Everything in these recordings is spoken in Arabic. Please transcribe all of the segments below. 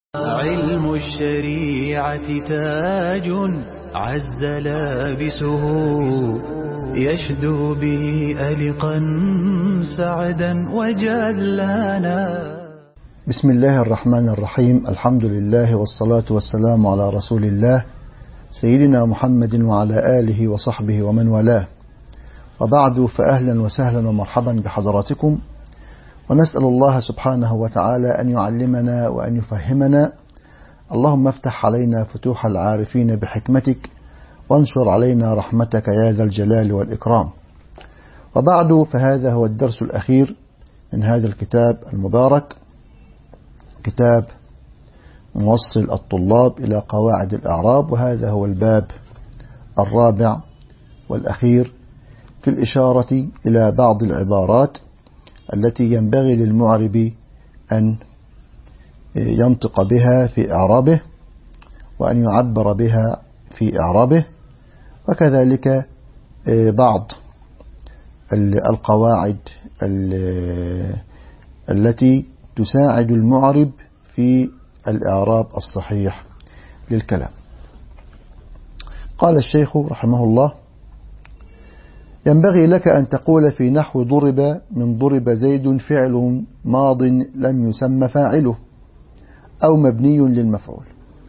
علم الشريعة تاج عز لابسه يشدو به ألقا سعدا وجلانا. بسم الله الرحمن الرحيم. الحمد لله والصلاة والسلام على رسول الله سيدنا محمد وعلى آله وصحبه ومن والاه، وبعد، فأهلا وسهلا ومرحبا بحضراتكم، ونسأل الله سبحانه وتعالى أن يعلمنا وأن يفهمنا. اللهم افتح علينا فتوح العارفين بحكمتك، وانشر علينا رحمتك يا ذا الجلال والإكرام. وبعد، فهذا هو الدرس الأخير من هذا الكتاب المبارك، كتاب موصل الطلاب إلى قواعد الأعراب، وهذا هو الباب الرابع والأخير في الإشارة إلى بعض العبارات التي ينبغي للمعرب أن ينطق بها في إعرابه، وأن يعبر بها في إعرابه، وكذلك بعض القواعد التي تساعد المعرب في الإعراب الصحيح للكلام. قال الشيخ رحمه الله: ينبغي لك أن تقول في نحو ضرب من ضرب زيد فعل ماض لم يسمى فاعله أو مبني للمفعول.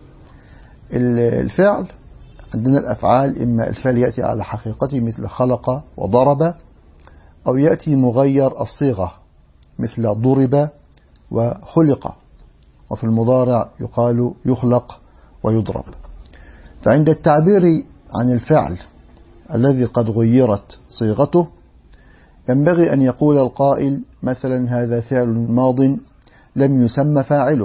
الفعل عندنا الأفعال، إما الفعل يأتي على حقيقته مثل خلق وضرب، أو يأتي مغير الصيغة مثل ضرب وخلق، وفي المضارع يقال يخلق ويضرب. فعند التعبير عن الفعل الذي قد غيرت صيغته ينبغي أن يقول القائل مثلا: هذا فعل ماض لم يسمى فاعله.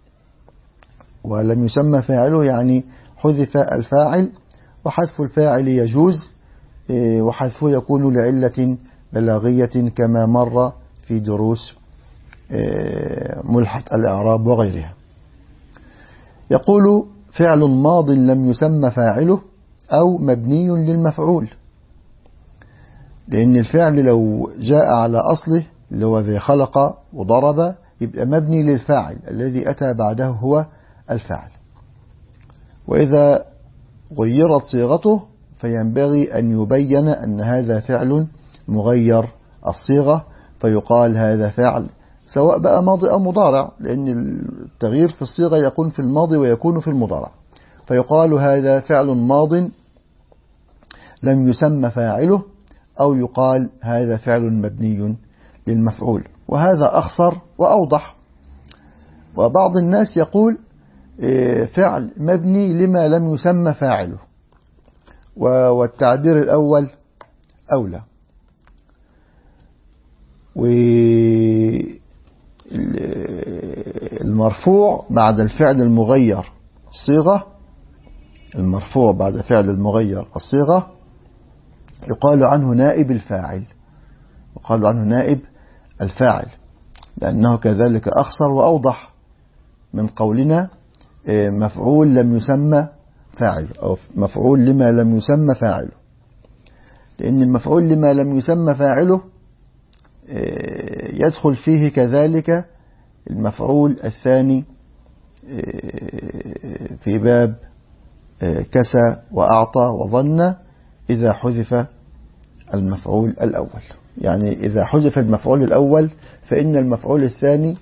ولم يسمى فاعله يعني حذف الفاعل، وحذف الفاعل يجوز، وحذفه يكون لعلة بلاغية كما مر في دروس ملحة الإعراب وغيرها. يقول: فعل ماض لم يسمى فاعله أو مبني للمفعول، لأن الفعل لو جاء على أصله اللي هو ذي خلق وضرب يبقى مبني للفاعل، الذي أتى بعده هو الفاعل. وإذا غيرت صيغته فينبغي أن يبين أن هذا فعل مغير الصيغة، فيقال هذا فعل، سواء بقى ماضي أو مضارع، لأن التغيير في الصيغة يكون في الماضي ويكون في المضارع. فيقال هذا فعل ماض لم يسمى فاعله، أو يقال هذا فعل مبني للمفعول، وهذا أخصر وأوضح. وبعض الناس يقول فعل مبني لما لم يسمى فاعله، والتعبير الأول أولى. والمرفوع بعد الفعل المغير الصيغة، المرفوع بعد فعل المغير الصيغة يقال عنه نائب الفاعل، يقال عنه نائب الفاعل، لأنه كذلك أخصر وأوضح من قولنا مفعول لم يسمى فاعل، أو مفعول لما لم يسمى فاعله، لأن المفعول لما لم يسمى فاعله يدخل فيه كذلك المفعول الثاني في باب كسى وأعطى وظن إذا حذف المفعول الأول. يعني إذا حذف المفعول الأول فإن المفعول الثاني،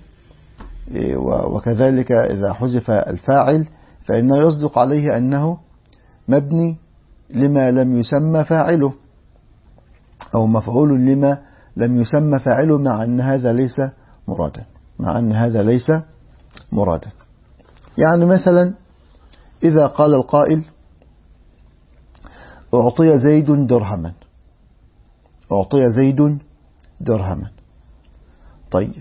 وكذلك إذا حذف الفاعل فإنه يصدق عليه أنه مبني لما لم يسمى فاعله، أو مفعول لما لم يسمى فاعله، مع أن هذا ليس مرادا، مع أن هذا ليس مرادا. يعني مثلا إذا قال القائل: أعطي زيد درهما، أعطي زيد درهما. طيب،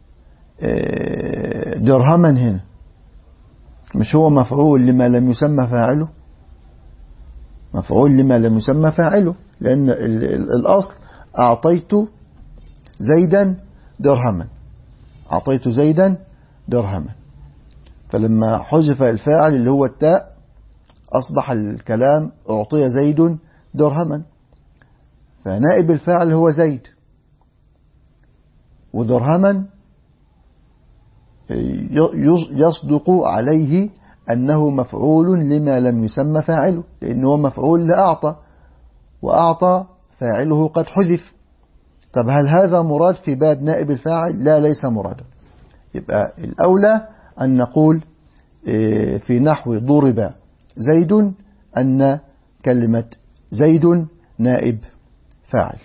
درهما هنا مش هو مفعول لما لم يسمى فاعله؟ مفعول لما لم يسمى فاعله، لأن الأصل أعطيت زيدا درهما، أعطيت زيدا درهما. فلما حذف الفاعل اللي هو التاء أصبح الكلام أعطي زيد درهما، فنائب الفاعل هو زيد، ودرهما يصدق عليه أنه مفعول لما لم يسمى فاعله، لأنه مفعول لأعطى، وأعطى فاعله قد حذف. طب هل هذا مراد في باب نائب الفاعل؟ لا، ليس مرادا. يبقى الأولى أن نقول في نحو ضرب زيد أن كلمة زيد نائب فاعل.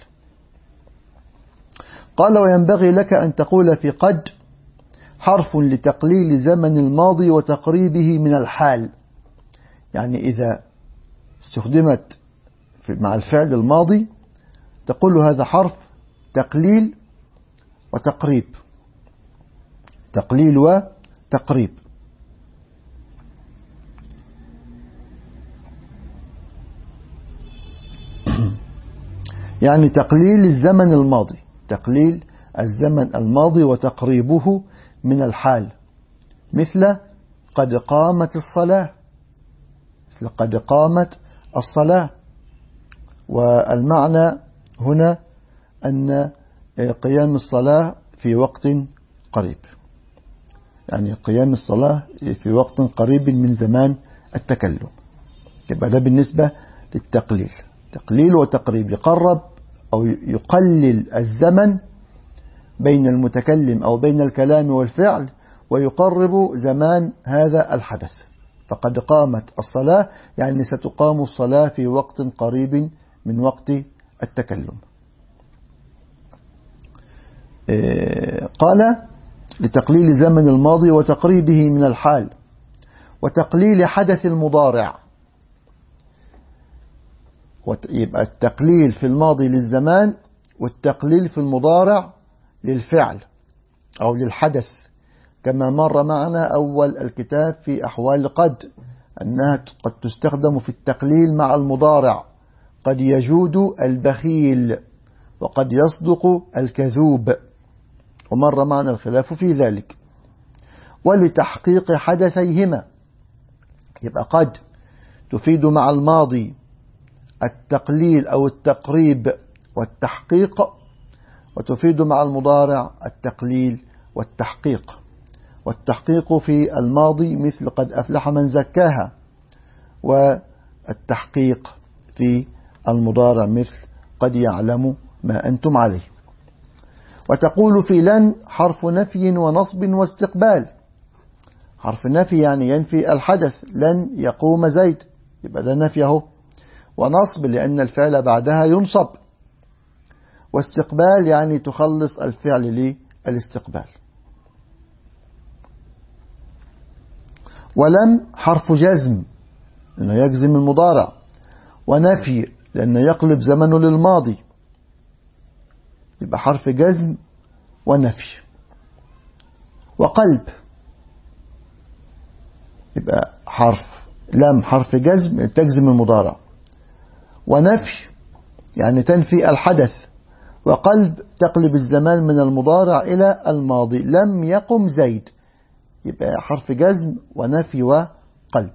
قال: وينبغي لك أن تقول في قد حرف لتقليل زمن الماضي وتقريبه من الحال. يعني إذا استخدمت مع الفعل الماضي تقول هذا حرف تقليل وتقريب، تقليل وتقريب. يعني تقليل الزمن الماضي، تقليل الزمن الماضي وتقريبه من الحال، مثل قد قامت الصلاة، مثل قد قامت الصلاة. والمعنى هنا أن قيام الصلاة في وقت قريب، يعني قيام الصلاة في وقت قريب من زمان التكلم. يبقى ده بالنسبة للتقليل، تقليل وتقريب، يقرب أو يقلل الزمن بين المتكلم أو بين الكلام والفعل، ويقرب زمان هذا الحدث. فقد قامت الصلاة يعني ستقام الصلاة في وقت قريب من وقت التكلم. قال: لتقليل زمن الماضي وتقريبه من الحال، وتقليل حدث المضارع. يبقى التقليل في الماضي للزمان، والتقليل في المضارع للفعل أو للحدث، كما مر معنا أول الكتاب في أحوال قد أنها قد تستخدم في التقليل مع المضارع، قد يجود البخيل وقد يصدق الكذوب، ومر معنا الخلاف في ذلك. ولتحقيق حدثيهما، يبقى قد تفيد مع الماضي التقليل أو التقريب والتحقيق، وتفيد مع المضارع التقليل والتحقيق. والتحقيق في الماضي مثل قد أفلح من زكاها، والتحقيق في المضارع مثل قد يعلم ما أنتم عليه. وتقول في لن حرف نفي ونصب واستقبال. حرف نفي يعني ينفي الحدث، لن يقوم زيد، يبقى ده نفي اهو. ونصب لأن الفعل بعدها ينصب. واستقبال يعني تخلص الفعل للاستقبال. ولم حرف جزم لأنه يجزم المضارع، ونفي لأنه يقلب زمنه للماضي، يبقى حرف جزم ونفي. وقلب يبقى حرف لم حرف جزم تجزم المضارع، ونفي يعني تنفي الحدث، وقلب تقلب الزمان من المضارع إلى الماضي، لم يقم زيد، يبقى حرف جزم ونفي وقلب.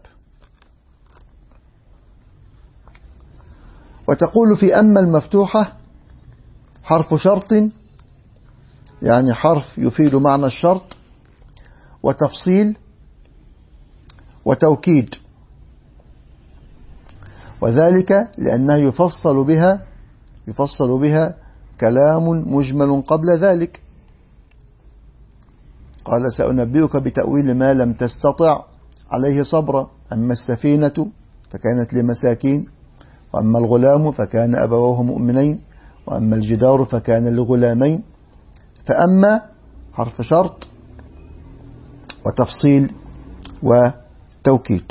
وتقول في أما المفتوحة حرف شرط، يعني حرف يفيد معنى الشرط، وتفصيل وتوكيد، وذلك لأنها يفصل بها كلام مجمل قبل ذلك. قال: سأنبئك بتأويل ما لم تستطع عليه صبرا. أما السفينة فكانت لمساكين، وأما الغلام فكان أبواه مؤمنين، وأما الجدار فكان لغلامين. فأما حرف شرط وتفصيل وتوكيد.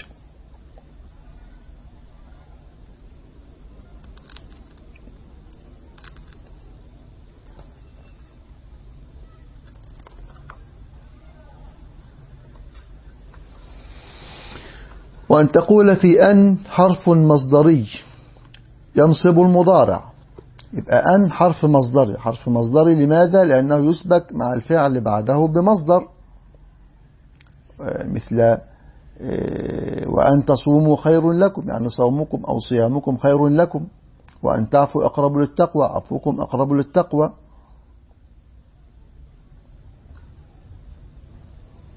وأن تقول في أن حرف مصدري ينصب المضارع. يبقى أن حرف مصدري، حرف مصدري لماذا؟ لأنه يسبق مع الفعل بعده بمصدر، مثل وأن تصوموا خير لكم، يعني صومكم أو صيامكم خير لكم. وأن تعفوا أقرب للتقوى، عفوكم أقرب للتقوى.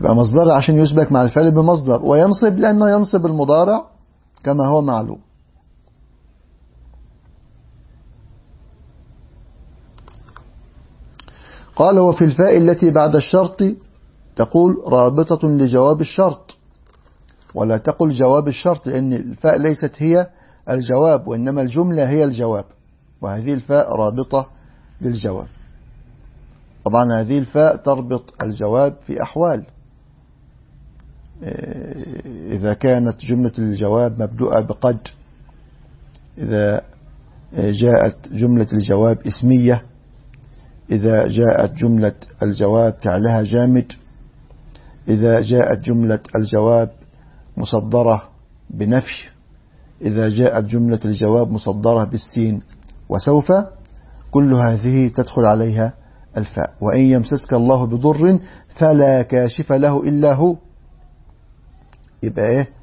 يبقى مصدر عشان يسبك مع الفعل بمصدر، وينصب لأنه ينصب المضارع كما هو معلوم. قال وفي الفاء التي بعد الشرط تقول رابطة لجواب الشرط، ولا تقل جواب الشرط، لأن الفاء ليست هي الجواب وإنما الجملة هي الجواب، وهذه الفاء رابطة للجواب. طبعا هذه الفاء تربط الجواب في أحوال، إذا كانت جملة الجواب مبدوءة بقد، إذا جاءت جملة الجواب اسمية، إذا جاءت جملة الجواب فعلها جامد، إذا جاءت جملة الجواب مصدرة بنفي، إذا جاءت جملة الجواب مصدرة بالسين وسوف، كل هذه تدخل عليها الفاء. وإن يمسسك الله بضر فلا كاشف له إلا هو، يبقى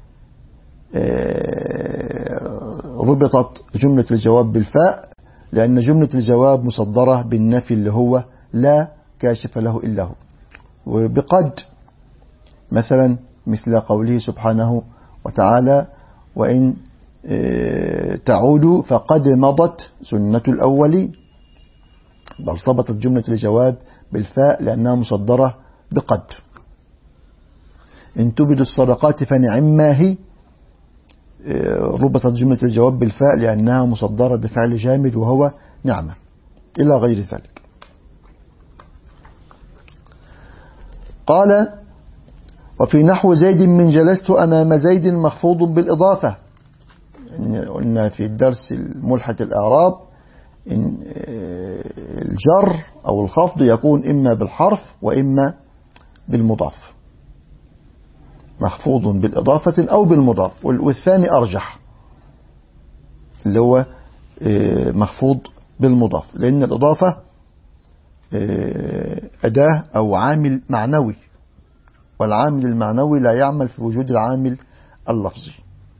ربطت جملة الجواب بالفاء لأن جملة الجواب مصدرة بالنفي اللي هو لا كاشف له إلا هو. وبقد مثلا مثل قوله سبحانه وتعالى وإن تعودوا فقد مضت سنة الأولين، بل ارتبطت جملة الجواب بالفاء لأنها مصدرة بقد. إن تبدوا الصدقات فنعما هي، ربطت جملة الجواب بالفاء لأنها مصدرة بفعل جامد وهو نعمة، إلى غير ذلك. قال وفي نحو زيد من جلست أمام زيد مخفوض بالإضافة. قلنا في الدرس ملحة الأعراب إن الجر أو الخفض يكون إما بالحرف وإما بالمضاف، مخفوض بالإضافة أو بالمضاف، والثاني أرجح اللي هو مخفوض بالمضاف، لأن الإضافة أداة أو عامل معنوي، والعامل المعنوي لا يعمل في وجود العامل اللفظي.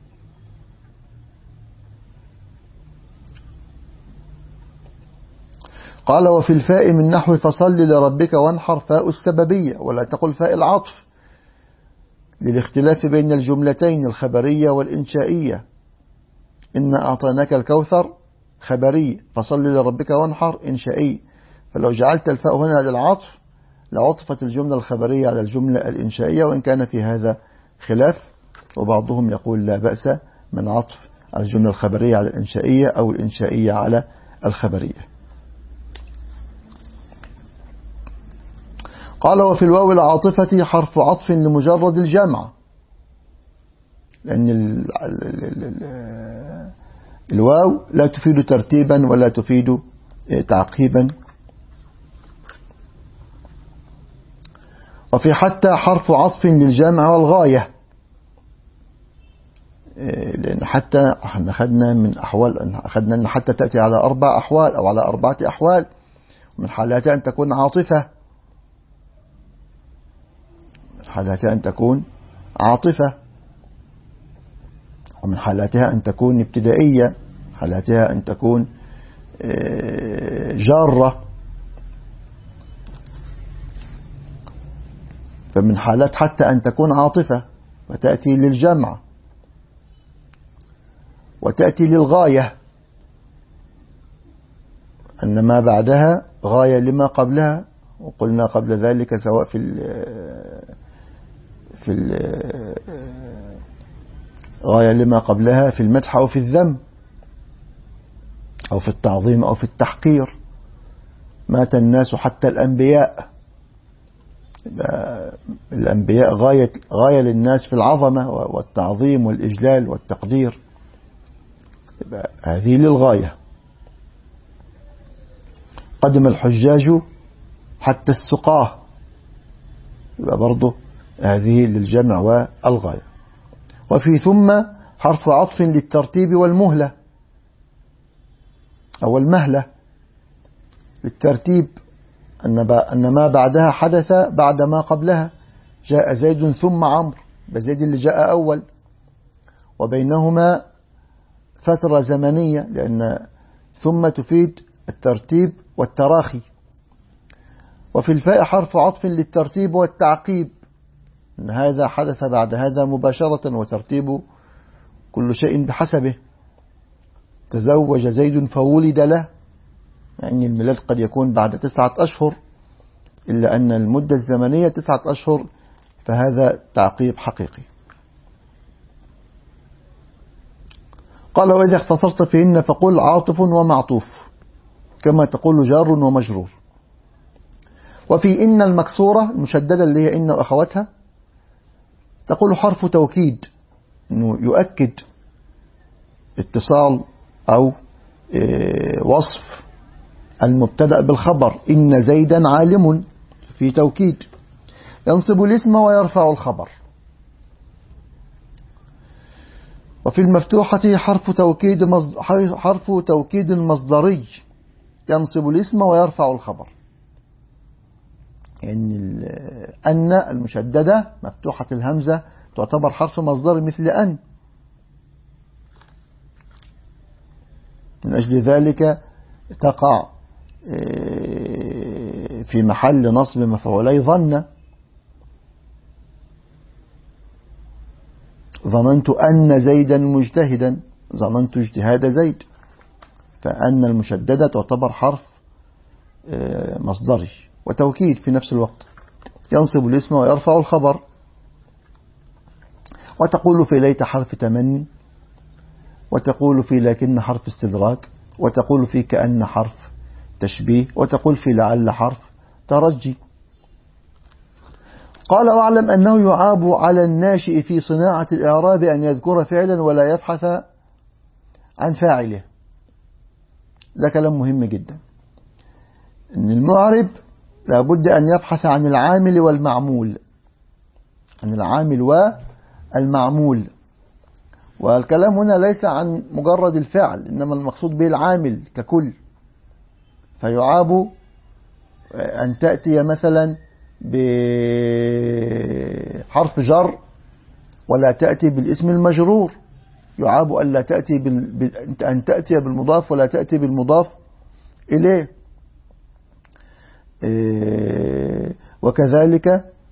قال وفي الفاء من نحو فصل لربك وانحر فاء السببية، ولا تقل فاء العطف للاختلاف بين الجملتين الخبرية والإنشائية. إن أعطيناك الكوثر خبري، فصل لربك وانحر إنشائي، فلو جعلت الفاء هنا للعطف لعطفت الجملة الخبرية على الجملة الإنشائية، وإن كان في هذا خلاف، وبعضهم يقول لا بأس من عطف الجملة الخبرية على الإنشائية أو الإنشائية على الخبرية. قال وفي الواو العاطفة حرف عطف لمجرد الجمع، لأن الواو لا تفيد ترتيبا ولا تفيد تعقيبا. وفي حتى حرف عطف للجمع والغاية، لأن حتى احنا أخذنا من أحوال، أخذنا أن حتى تأتي على 4 أحوال أو على 4 أحوال، من حالاتها أن تكون عاطفة، من حالاتها أن تكون عاطفة، ومن حالاتها أن تكون ابتدائية، حالاتها أن تكون جارة. فمن حالات حتى أن تكون عاطفة وتأتي للجمع، وتأتي للغاية، أن ما بعدها غاية لما قبلها، وقلنا قبل ذلك سواء في غاية لما قبلها في المدح أو في الذم أو في التعظيم أو في التحقير. مات الناس حتى الأنبياء، الأنبياء غاية للناس في العظمة والتعظيم والإجلال والتقدير، هذه للغاية. قدم الحجاج حتى السقاه، يبقى برضه هذه للجمع والغاية. وفي ثم حرف عطف للترتيب والمهلة أو المهلة، للترتيب أن ما بعدها حدث بعد ما قبلها. جاء زيد ثم عمرو، بزيد اللي جاء أول، وبينهما فترة زمنية، لأن ثم تفيد الترتيب والتراخي. وفي الفاء حرف عطف للترتيب والتعقيب، أن هذا حدث بعد هذا مباشرة، وترتيب كل شيء بحسبه. تزوج زيد فولد له، يعني الميلاد قد يكون بعد 9 أشهر، إلا أن المدة الزمنية 9 أشهر، فهذا تعقيب حقيقي. قال: وإذا اختصرت فيهن فقل عاطف ومعطوف، كما تقول جار ومجرور. وفي إن المكسورة المشددة اللي هي إن وأخواتها تقول حرف توكيد، إنه يؤكد اتصال أو وصف المبتدأ بالخبر. إن زيدا عالم، في توكيد، ينصب الاسم ويرفع الخبر. وفي المفتوحة حرف توكيد مصدري ينصب الاسم ويرفع الخبر. يعني أن المشددة مفتوحة الهمزة تعتبر حرف مصدر مثل أن، من أجل ذلك تقع في محل نصب مفعولي ظن. ظننت أن زيدا مجتهدا، ظننت اجتهاد زيد، فأن المشددة تعتبر حرف مصدري وتوكيد في نفس الوقت، ينصب الاسم ويرفع الخبر. وتقول في ليت حرف تمني، وتقول في لكن حرف استدراك، وتقول في كأن حرف تشبيه، وتقول في لعل حرف ترجي. قال: واعلم أنه يعاب على الناشئ في صناعة الإعراب أن يذكر فعلا ولا يبحث عن فاعله. ده كلام مهم جدا، إن المعرب لابد أن يبحث عن العامل والمعمول، عن العامل والمعمول. والكلام هنا ليس عن مجرد الفعل، إنما المقصود به العامل ككل. فيعاب أن تأتي مثلا بحرف جر ولا تأتي بالاسم المجرور، يعاب أن تأتي بالمضاف ولا تأتي بالمضاف إليه. وكذلك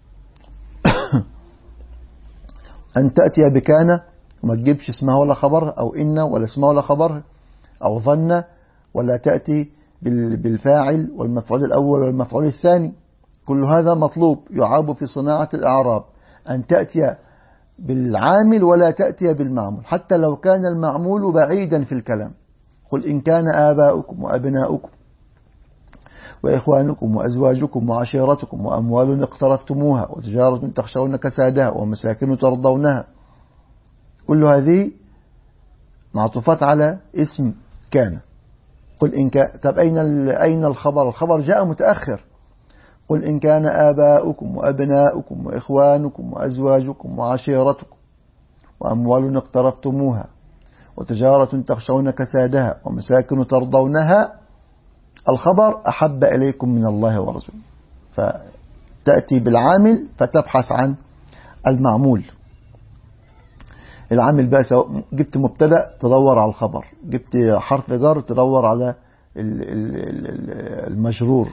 أن تأتي بكان وما تجيبش اسمها ولا خبر، أو إن ولا اسمها ولا خبر، أو ظن ولا تأتي بالفاعل والمفعول الأول والمفعول الثاني. كل هذا مطلوب. يعاب في صناعة الأعراب أن تأتي بالعامل ولا تأتي بالمعمول، حتى لو كان المعمول بعيدا في الكلام. قل إن كان آباؤكم وأبناؤكم وإخوانكم وأزواجكم وعشيرتكم وأموال اقترفتموها وتجارة تخشون كسادها ومساكن ترضونها، كل هذه معطوفات على اسم كان. قل إن كان، طب أين الخبر؟ الخبر جاء متأخر. قل إن كان آباؤكم وأبناؤكم وإخوانكم وأزواجكم وعشيرتكم وأموال اقترفتموها وتجارة تخشون كسادها ومساكن ترضونها، الخبر أحب إليكم من الله ورسوله، فتأتي بالعامل فتبحث عن المعمول. العامل بقى سواء جبت مبتدأ تدور على الخبر، جبت حرف جر تدور على المجرور،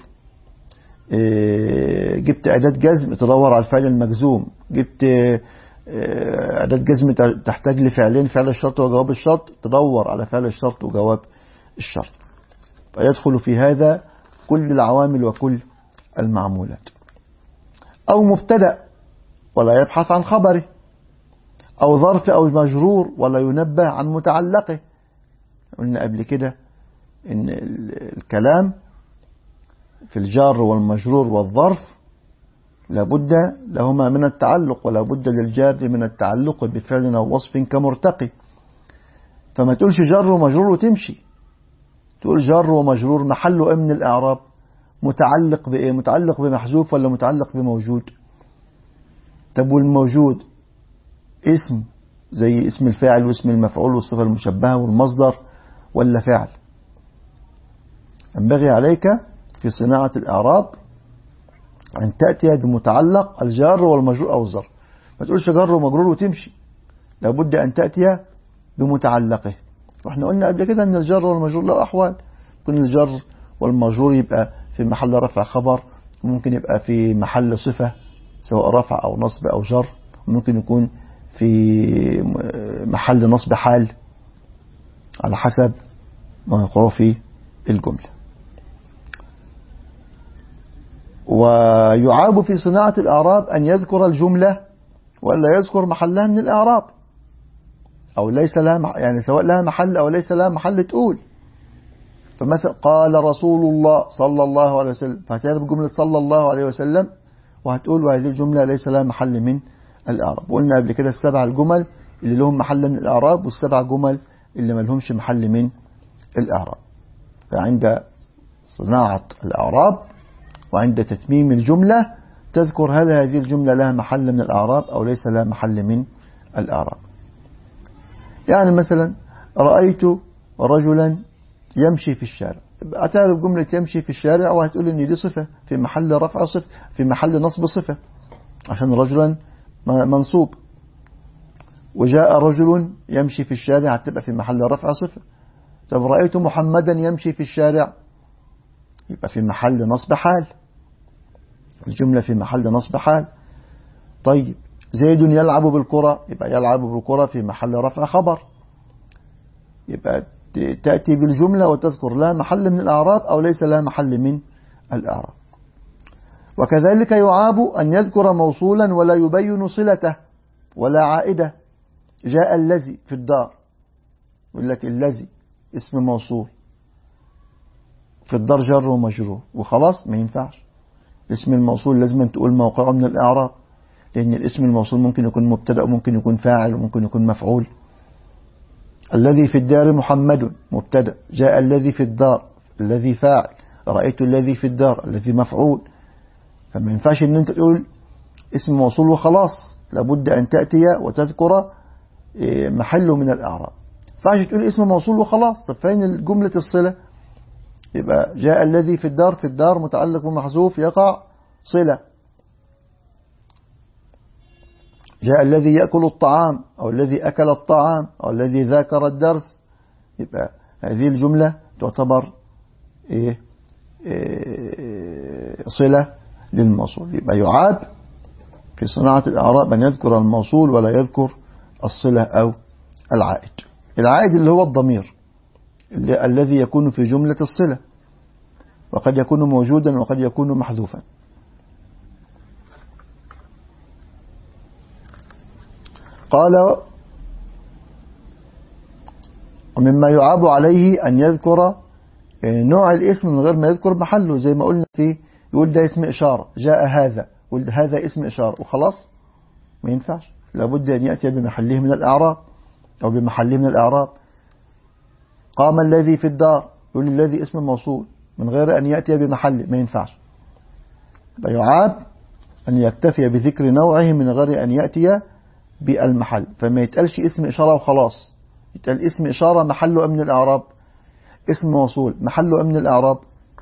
جبت أداة جزم تدور على الفعل المجزوم، جبت أداة جزم تحتاج لفعلين، فعل الشرط وجواب الشرط، تدور على فعل الشرط وجواب الشرط. فيدخل في هذا كل العوامل وكل المعمولات. أو مبتدأ ولا يبحث عن خبره، أو ظرف أو مجرور ولا ينبه عن متعلقه. قلنا قبل كده إن الكلام في الجار والمجرور والظرف لابد لهما من التعلق، ولا بد للجار من التعلق بفعل أو وصف كمرتقي. فما تقولش جار ومجرور وتمشي، تقول جار ومجرور محله من الإعراب، متعلق بإيه؟ متعلق بمحذوف ولا متعلق بموجود؟ طب والموجود اسم زي اسم الفاعل واسم المفعول والصفة المشبهة والمصدر، ولا فعل؟ ينبغي عليك في صناعة الإعراب أن تأتي بمتعلق الجار والمجرور أو الظرف. ما تقولش جار ومجرور وتمشي، لابد أن تأتي بمتعلقه. واحنا قلنا قبل كده أن الجار والمجرور له أحوال، ممكن الجار والمجرور يبقى في محل رفع خبر، وممكن يبقى في محل صفة سواء رفع أو نصب أو جر، ممكن يكون في محل نصب حال على حسب ما يقع في الجملة. ويعاب في صناعة الإعراب أن يذكر الجملة ولا يذكر محلها من الإعراب، أو ليس لها يعني سواء لها محل أو ليس لها محل تقول. فمثلا قال رسول الله صلى الله عليه وسلم، فهتعرف جملة صلى الله عليه وسلم وهتقول وهذه الجملة ليس لها محل من الإعراب. وقلنا قبل كده السبع الجمل اللي لهم محل من الإعراب والسبع جمل اللي ما لهمش محل من الإعراب. فعند صناعة الإعراب وعند تتميم الجملة تذكر هل هذه الجملة لها محل من الإعراب أو ليس لها محل من الإعراب. يعني مثلا رأيت رجلا يمشي في الشارع، أتعرف جملة يمشي في الشارع وهتقول إن دي صفة في محل رفع صفة في محل نصب صفة عشان رجلا منصوب. وجاء رجل يمشي في الشارع هتبقى في محل رفع صفة. طب رأيت محمدا يمشي في الشارع يبقى في محل نصب حال، الجملة في محل نصب حال. طيب زيد يلعب بالكرة يبقى يلعب بالكرة في محل رفع خبر. يبقى تأتي بالجملة وتذكر لها محل من الأعراب أو ليس لها محل من الأعراب. وكذلك يعاب أن يذكر موصولا ولا يبين صلته ولا عائدة. جاء الذي في الدار، يقول لك الذي اسم موصول في الدار جر ومجرور وخلاص، ما ينفعش. اسم الموصول لازم أن تقول موقعه من الإعراب، لأن الاسم الموصول ممكن يكون مبتدأ وممكن يكون فاعل وممكن يكون مفعول. الذي في الدار محمد مبتدأ، جاء الذي في الدار الذي فاعل، رأيت الذي في الدار الذي مفعول. فما ينفعش ان انت تقول اسم موصول وخلاص، لابد ان تأتي وتذكر محله من الإعراب. ما ينفعش تقول اسم موصول وخلاص. طب فين جملة الصلة؟ يبقى جاء الذي في الدار، في الدار متعلق بمحذوف يقع صلة. جاء الذي يأكل الطعام أو الذي أكل الطعام أو الذي ذاكر الدرس، يبقى هذه الجملة تعتبر صلة للموصول. يبقى يعاب في صناعة الإعراب أن يذكر الموصول ولا يذكر الصلة أو العائد. العائد اللي هو الضمير الذي يكون في جملة الصلة، وقد يكون موجودا وقد يكون محذوفا. قال ومما يعاب عليه أن يذكر نوع الاسم من غير ما يذكر محله، زي ما قلنا فيه يقول ده اسم إشارة، جاء هذا، يقول هذا اسم إشارة وخلاص، ما ينفعش، لابد أن يأتي بمحله من الإعراب أو بمحله من الإعراب. قام الذي في الدار، يقول الذي اسم موصول من غير أن يأتي بمحله، ما ينفعش. يعاب أن يكتفي بذكر نوعه من غير أن يأتي بالمحل. فما يتقالش اسم إشارة وخلاص، يتقال اسم إشارة محله من الإعراب، اسم موصول محله من الإعراب.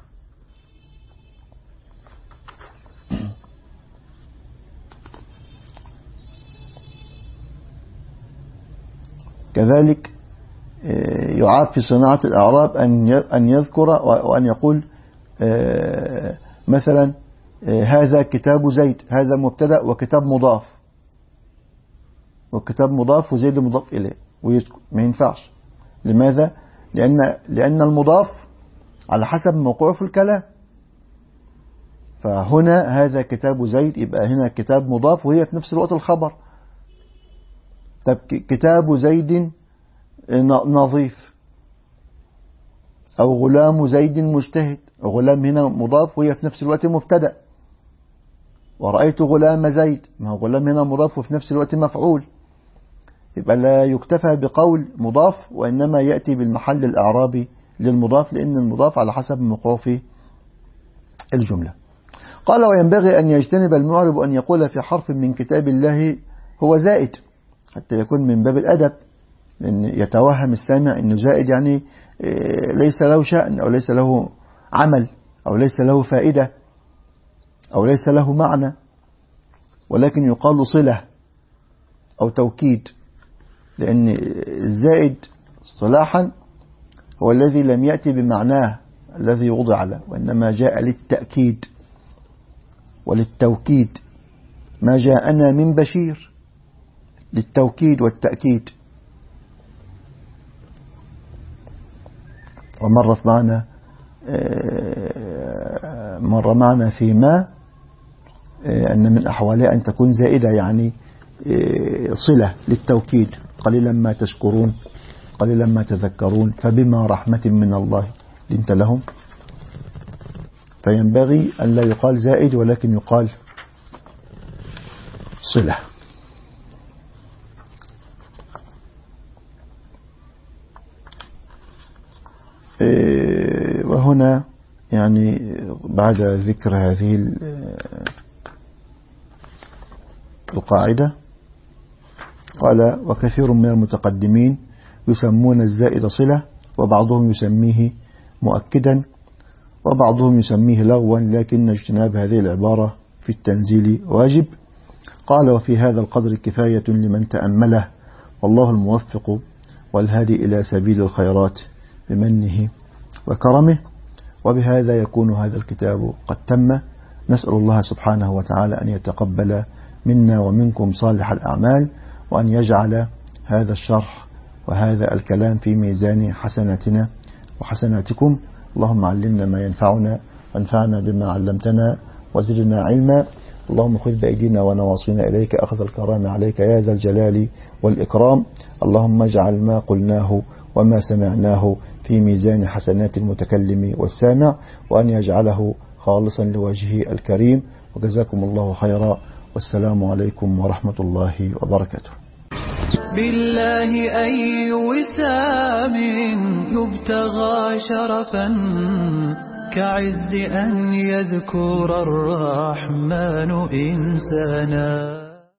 كذلك يعاب في صناعة الإعراب أن يذكر وأن يقول مثلا هذا كتاب زيد، هذا مبتدأ وكتاب مضاف، والكتاب مضاف وزيد مضاف إليه، ويذكر، ما ينفعش. لماذا؟ لأن المضاف على حسب موقعه في الكلام. فهنا هذا كتاب زيد، يبقى هنا كتاب مضاف وهي في نفس الوقت الخبر. طب كتاب زيد نظيف، أو غلام زيد مجتهد، غلام هنا مضاف وهي في نفس الوقت مبتدأ. ورأيت غلام زيد، ما هو غلام هنا مضاف وفي نفس الوقت مفعول. يبقى لا يكتفى بقول مضاف، وإنما يأتي بالمحل الإعرابي للمضاف، لأن المضاف على حسب موقعه في الجملة. قال وينبغي أن يجتنب المعرب أن يقول في حرف من كتاب الله هو زائد، حتى يكون من باب الأدب، لأن يتوهم السامع أنه زائد يعني ليس له شأن أو ليس له عمل أو ليس له فائدة أو ليس له معنى، ولكن يقال صلة أو توكيد، لأن الزائد اصطلاحا هو الذي لم يأتي بمعناه الذي وضع له، وإنما جاء للتأكيد وللتوكيد، ما جاءنا من بشير للتوكيد والتأكيد. مر معنا فيما أن من أحوالها أن تكون زائدة، يعني صلة للتوكيد، قليلا ما تشكرون قليلا ما تذكرون، فبما رحمة من الله لنت لهم. فينبغي أن لا يقال زائد ولكن يقال صلة. وهنا يعني بعد ذكر هذه القاعدة قال: وكثير من المتقدمين يسمون الزائد صلة، وبعضهم يسميه مؤكدا، وبعضهم يسميه لغوا، لكن اجتناب هذه العبارة في التنزيل واجب. قال: وفي هذا القدر كفاية لمن تأمله، والله الموفق والهادي إلى سبيل الخيرات بمنه وكرمه. وبهذا يكون هذا الكتاب قد تم. نسأل الله سبحانه وتعالى أن يتقبل منا ومنكم صالح الأعمال، وأن يجعل هذا الشرح وهذا الكلام في ميزان حسناتنا وحسناتكم. اللهم علمنا ما ينفعنا، وانفعنا بما علمتنا، وزدنا علما. اللهم خذ بأيدينا ونواصينا إليك أخذ الكرام عليك يا ذا الجلال والإكرام. اللهم اجعل ما قلناه وما سمعناه في ميزان حسنات المتكلم والسامع، وأن يجعله خالصا لوجهه الكريم. وجزاكم الله خيرا، والسلام عليكم ورحمة الله وبركاته. بالله أي وسام يبتغى شرفا كعز أن يذكر الرحمن إنسانا.